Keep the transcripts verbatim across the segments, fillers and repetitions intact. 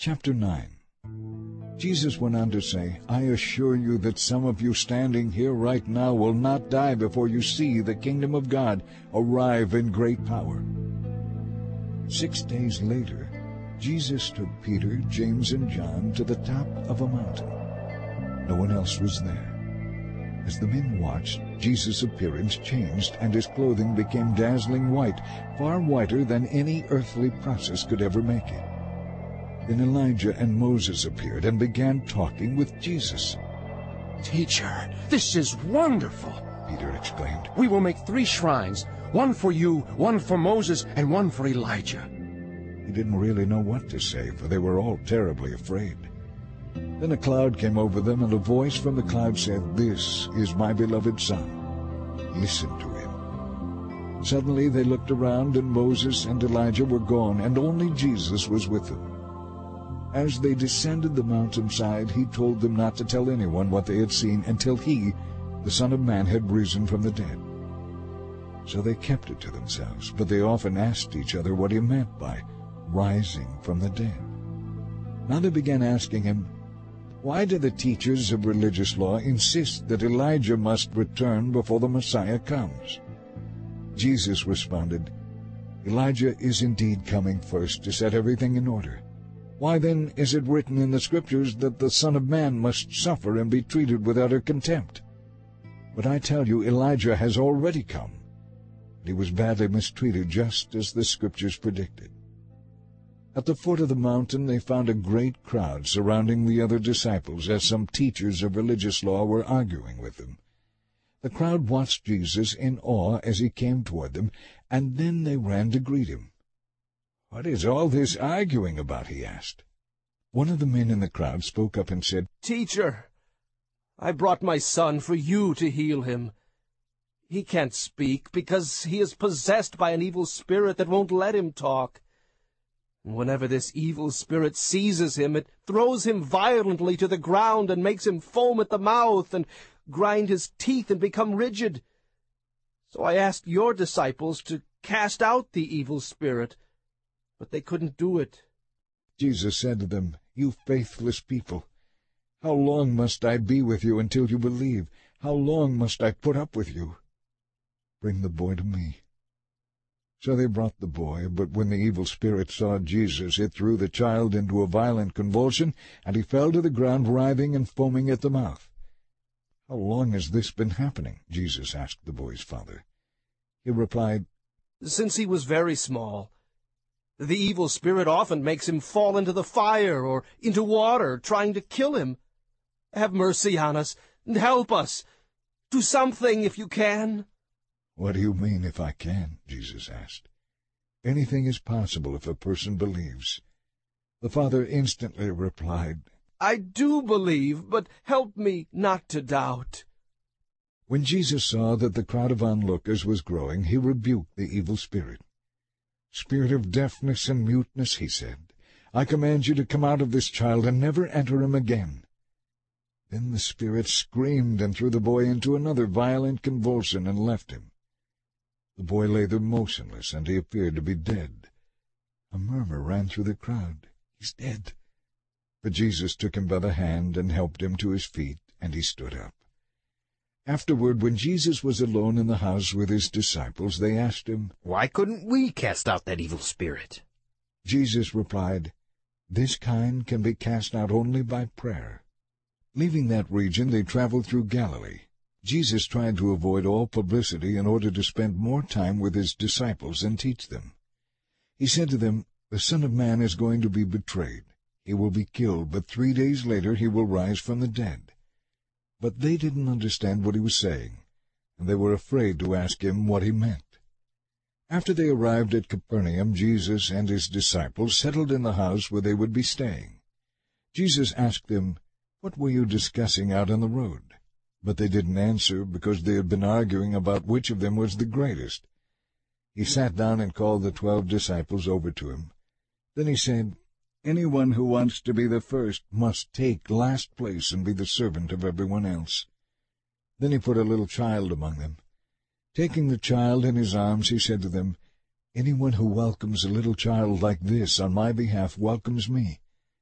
Chapter nine. Jesus went on to say, I assure you that some of you standing here right now will not die before you see the kingdom of God arrive in great power. Six days later, Jesus took Peter, James, and John to the top of a mountain. No one else was there. As the men watched, Jesus' appearance changed, and his clothing became dazzling white, far whiter than any earthly process could ever make it. Then Elijah and Moses appeared and began talking with Jesus. Teacher, this is wonderful, Peter exclaimed. We will make three shrines, one for you, one for Moses, and one for Elijah. He didn't really know what to say, for they were all terribly afraid. Then a cloud came over them, and a voice from the cloud said, This is my beloved Son. Listen to him. Suddenly they looked around, and Moses and Elijah were gone, and only Jesus was with them. As they descended the mountainside, he told them not to tell anyone what they had seen until he, the Son of Man, had risen from the dead. So they kept it to themselves, but they often asked each other what he meant by rising from the dead. Now they began asking him, Why do the teachers of religious law insist that Elijah must return before the Messiah comes? Jesus responded, Elijah is indeed coming first to set everything in order. Why then is it written in the Scriptures that the Son of Man must suffer and be treated with utter contempt? But I tell you, Elijah has already come. He was badly mistreated, just as the Scriptures predicted. At the foot of the mountain they found a great crowd surrounding the other disciples, as some teachers of religious law were arguing with them. The crowd watched Jesus in awe as he came toward them, and then they ran to greet him. What is all this arguing about? He asked. One of the men in the crowd spoke up and said, Teacher, I brought my son for you to heal him. He can't speak because he is possessed by an evil spirit that won't let him talk. And whenever this evil spirit seizes him, it throws him violently to the ground and makes him foam at the mouth and grind his teeth and become rigid. So I asked your disciples to cast out the evil spirit, but they couldn't do it. Jesus said to them, You faithless people, how long must I be with you until you believe? How long must I put up with you? Bring the boy to me. So they brought the boy, but when the evil spirit saw Jesus, it threw the child into a violent convulsion, and he fell to the ground writhing and foaming at the mouth. How long has this been happening? Jesus asked the boy's father. He replied, Since he was very small. The evil spirit often makes him fall into the fire or into water, trying to kill him. Have mercy on us and help us. Do something if you can. What do you mean, if I can? Jesus asked. Anything is possible if a person believes. The father instantly replied, I do believe, but help me not to doubt. When Jesus saw that the crowd of onlookers was growing, he rebuked the evil spirit. Spirit of deafness and muteness, he said, I command you to come out of this child and never enter him again. Then the spirit screamed and threw the boy into another violent convulsion and left him. The boy lay there motionless, and he appeared to be dead. A murmur ran through the crowd. He's dead. But Jesus took him by the hand and helped him to his feet, and he stood up. Afterward, when Jesus was alone in the house with his disciples, they asked him, Why couldn't we cast out that evil spirit? Jesus replied, This kind can be cast out only by prayer. Leaving that region, they traveled through Galilee. Jesus tried to avoid all publicity in order to spend more time with his disciples and teach them. He said to them, The Son of Man is going to be betrayed. He will be killed, but three days later he will rise from the dead. But they didn't understand what he was saying, and they were afraid to ask him what he meant. After they arrived at Capernaum, Jesus and his disciples settled in the house where they would be staying. Jesus asked them, What were you discussing out on the road? But they didn't answer because they had been arguing about which of them was the greatest. He sat down and called the twelve disciples over to him. Then he said, Anyone who wants to be the first must take last place and be the servant of everyone else. Then he put a little child among them. Taking the child in his arms, he said to them, Anyone who welcomes a little child like this on my behalf welcomes me.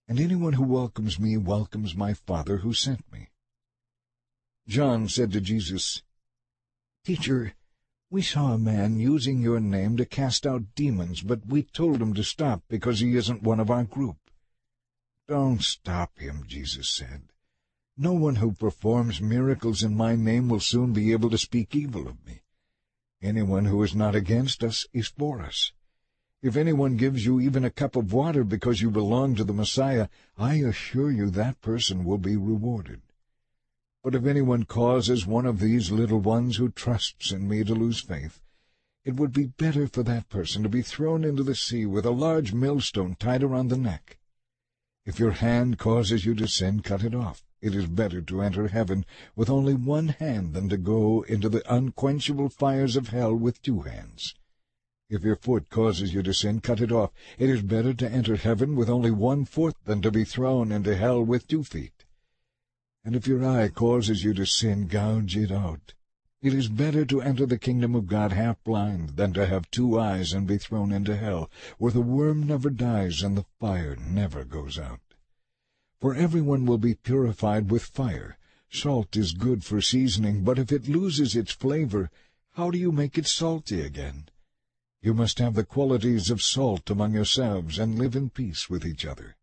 and anyone who welcomes me welcomes my Father who sent me." John said to Jesus, "Teacher, we saw a man using your name to cast out demons, but we told him to stop because he isn't one of our group." "Don't stop him," Jesus said. "No one who performs miracles in my name will soon be able to speak evil of me. Anyone who is not against us is for us. If anyone gives you even a cup of water because you belong to the Messiah, I assure you that person will be rewarded. But if anyone causes one of these little ones who trusts in me to lose faith, it would be better for that person to be thrown into the sea with a large millstone tied around the neck. If your hand causes you to sin, cut it off. It is better to enter heaven with only one hand than to go into the unquenchable fires of hell with two hands. If your foot causes you to sin, cut it off. It is better to enter heaven with only one foot than to be thrown into hell with two feet. And if your eye causes you to sin, gouge it out. It is better to enter the kingdom of God half-blind than to have two eyes and be thrown into hell, where the worm never dies and the fire never goes out. For everyone will be purified with fire. Salt is good for seasoning, but if it loses its flavor, how do you make it salty again? You must have the qualities of salt among yourselves and live in peace with each other.